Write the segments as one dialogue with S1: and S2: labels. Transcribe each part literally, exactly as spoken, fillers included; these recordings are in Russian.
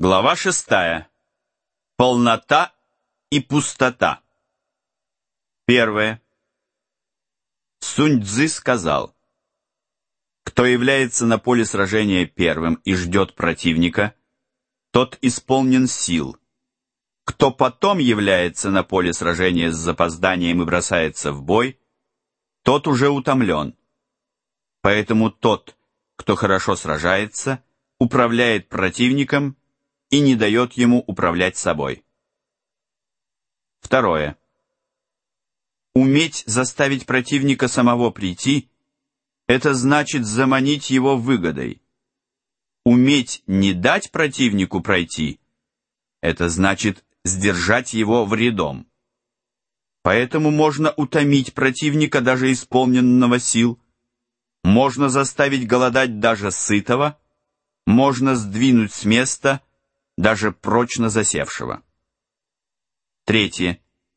S1: Глава шестая. Полнота и пустота. Первое. Сунь-Цзы сказал: кто является на поле сражения первым и ждет противника, тот исполнен сил. Кто потом является на поле сражения с запозданием и бросается в бой, тот уже утомлен. Поэтому тот, кто хорошо сражается, управляет противником и не дает ему управлять собой. Второе. Уметь заставить противника самого прийти – это значит заманить его выгодой. Уметь не дать противнику пройти – это значит сдержать его вредом. Поэтому можно утомить противника, даже исполненного сил, можно заставить голодать даже сытого, можно сдвинуть с места даже прочно засевшего. Третье.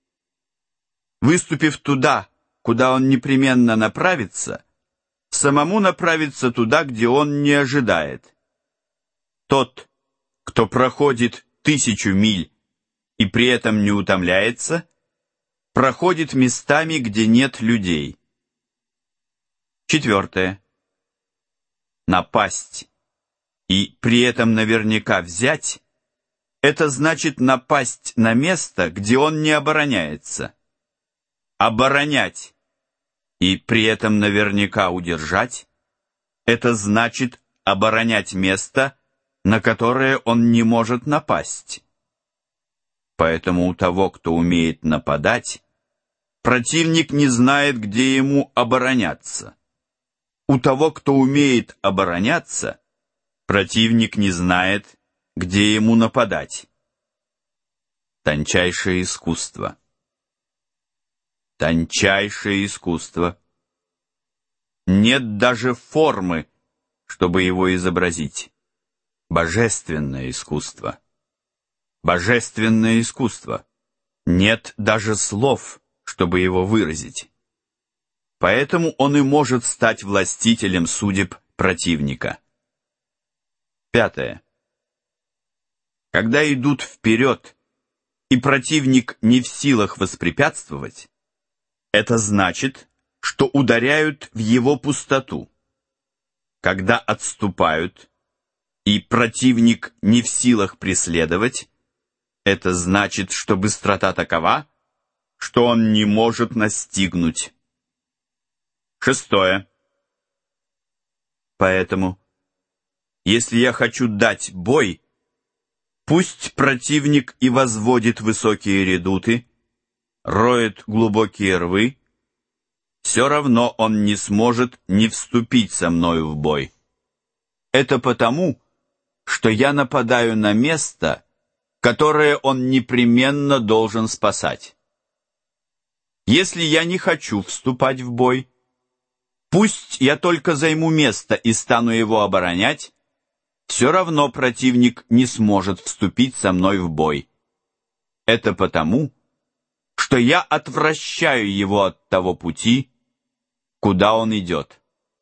S1: Выступив туда, куда он непременно направится, самому направиться туда, где он не ожидает. Тот, кто проходит тысячу миль и при этом не утомляется, проходит местами, где нет людей. Четвертое. Напасть и при этом наверняка взять – это значит напасть на место, где он не обороняется. Оборонять и при этом наверняка удержать – это значит оборонять место, на которое он не может напасть. Поэтому у того, кто умеет нападать, противник не знает, где ему обороняться. У того, кто умеет обороняться, противник не знает, где ему нападать. Тончайшее искусство. Тончайшее искусство. Нет даже формы, чтобы его изобразить. Божественное искусство. Божественное искусство. Нет даже слов, чтобы его выразить. Поэтому он и может стать властителем судеб противника. Пятое. Когда идут вперед, и противник не в силах воспрепятствовать, это значит, что ударяют в его пустоту. Когда отступают, и противник не в силах преследовать, это значит, что быстрота такова, что он не может настигнуть. Шестое. Поэтому, если я хочу дать бой, пусть противник и возводит высокие редуты, роет глубокие рвы, все равно он не сможет не вступить со мною в бой. Это потому, что я нападаю на место, которое он непременно должен спасать. Если я не хочу вступать в бой, пусть я только займу место и стану его оборонять, все равно противник не сможет вступить со мной в бой. Это потому, что я отвращаю его от того пути, куда он идет.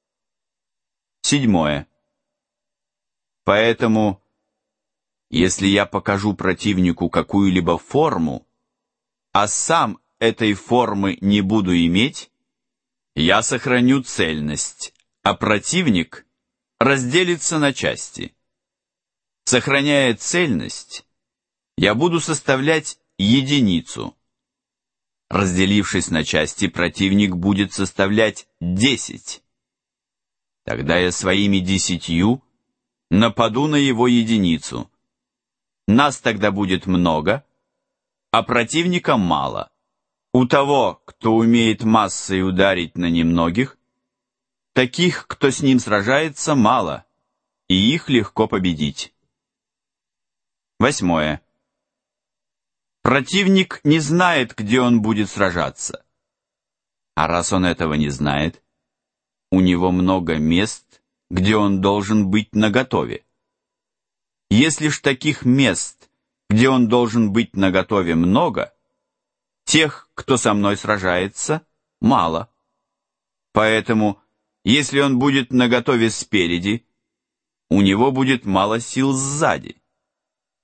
S1: Седьмое. Поэтому, если я покажу противнику какую-либо форму, а сам этой формы не буду иметь, я сохраню цельность, а противник разделится на части. Сохраняя цельность, я буду составлять единицу. Разделившись на части, противник будет составлять десять. Тогда я своими десятью нападу на его единицу. Нас тогда будет много, а противника мало. У того, кто умеет массой ударить на немногих, таких, кто с ним сражается, мало, и их легко победить. Восьмое. Противник не знает, где он будет сражаться. А раз он этого не знает, у него много мест, где он должен быть наготове. Если ж таких мест, где он должен быть наготове, много, тех, кто со мной сражается, мало. Поэтому, если он будет наготове спереди, у него будет мало сил сзади.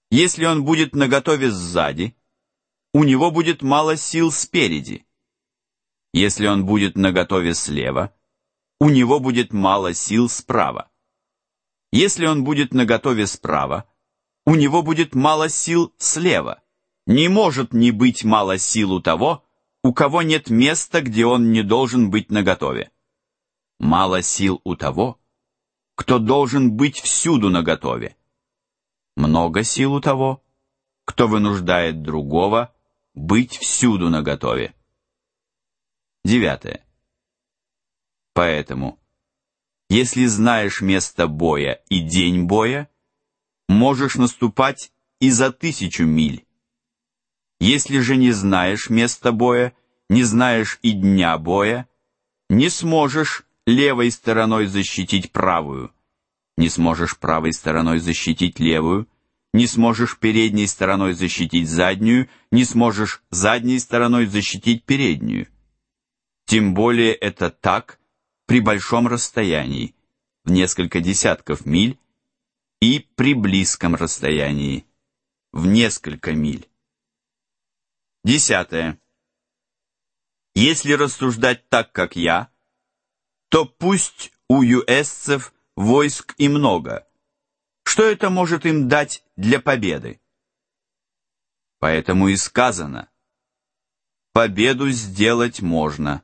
S1: Если он будет наготове сзади, у него будет мало сил спереди. Если он будет наготове слева, у него будет мало сил справа. Если он будет наготове справа, у него будет мало сил слева. Не может не быть мало сил у того, у кого нет места, где он не должен быть наготове. Мало сил у того, кто должен быть всюду наготове. Много сил у того, кто вынуждает другого быть всюду наготове. Девятое. Поэтому, если знаешь место боя и день боя, можешь наступать и за тысячу миль. Если же не знаешь места боя, не знаешь и дня боя, не сможешь левой стороной защитить правую, не сможешь правой стороной защитить левую, не сможешь передней стороной защитить заднюю, не сможешь задней стороной защитить переднюю. Тем более это так при большом расстоянии, в несколько десятков миль, и при близком расстоянии, в несколько миль. Десятое. Если рассуждать так, как я, то пусть у юэсцев войск и много. Что это может им дать для победы? Поэтому и сказано: победу сделать можно.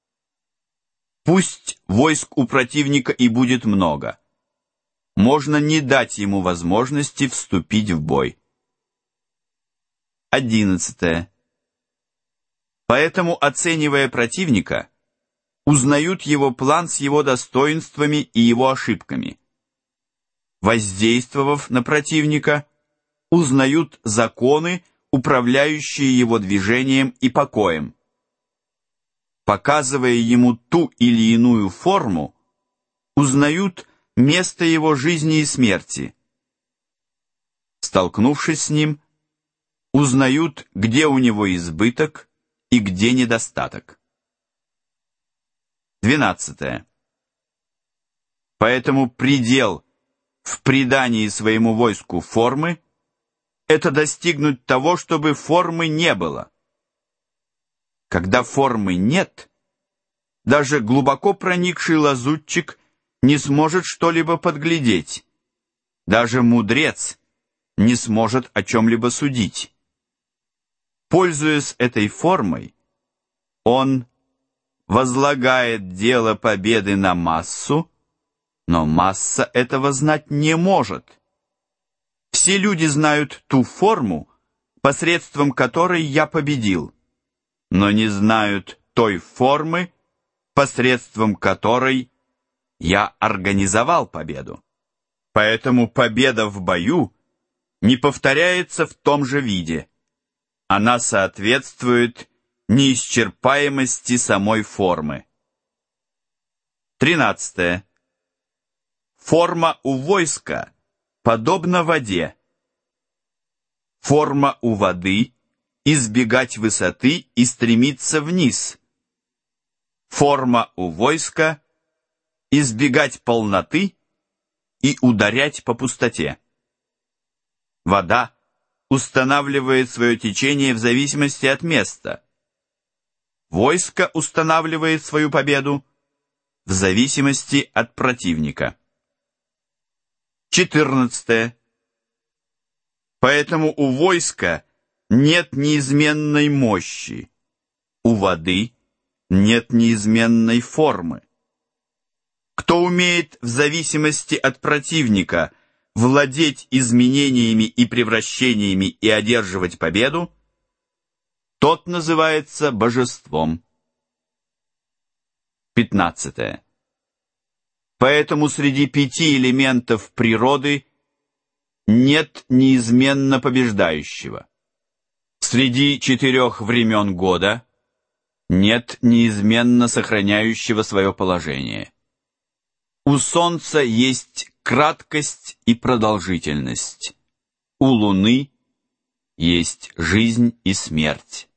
S1: Пусть войск у противника и будет много. Можно не дать ему возможности вступить в бой. Одиннадцатое. Поэтому, оценивая противника, узнают его план с его достоинствами и его ошибками. Воздействовав на противника, узнают законы, управляющие его движением и покоем. Показывая ему ту или иную форму, узнают место его жизни и смерти. Столкнувшись с ним, узнают, где у него избыток и где недостаток. Двенадцатое. Поэтому предел в придании своему войску формы — это достигнуть того, чтобы формы не было. Когда формы нет, даже глубоко проникший лазутчик не сможет что-либо подглядеть, даже мудрец не сможет о чем-либо судить. Пользуясь этой формой, он возлагает дело победы на массу, но масса этого знать не может. Все люди знают ту форму, посредством которой я победил, но не знают той формы, посредством которой я организовал победу. Поэтому победа в бою не повторяется в том же виде. Она соответствует неисчерпаемости самой формы. Тринадцатое. Форма у войска подобна воде. Форма у воды — избегать высоты и стремиться вниз. Форма у войска — избегать полноты и ударять по пустоте. Вода устанавливает свое течение в зависимости от места. Войско устанавливает свою победу в зависимости от противника. Четырнадцатое. Поэтому у войска нет неизменной мощи, у воды нет неизменной формы. Кто умеет в зависимости от противника владеть изменениями и превращениями и одерживать победу, тот называется божеством. Пятнадцатое. Поэтому среди пяти элементов природы нет неизменно побеждающего. Среди четырех времен года нет неизменно сохраняющего свое положение. У солнца есть краткость и продолжительность. У луны есть жизнь и смерть.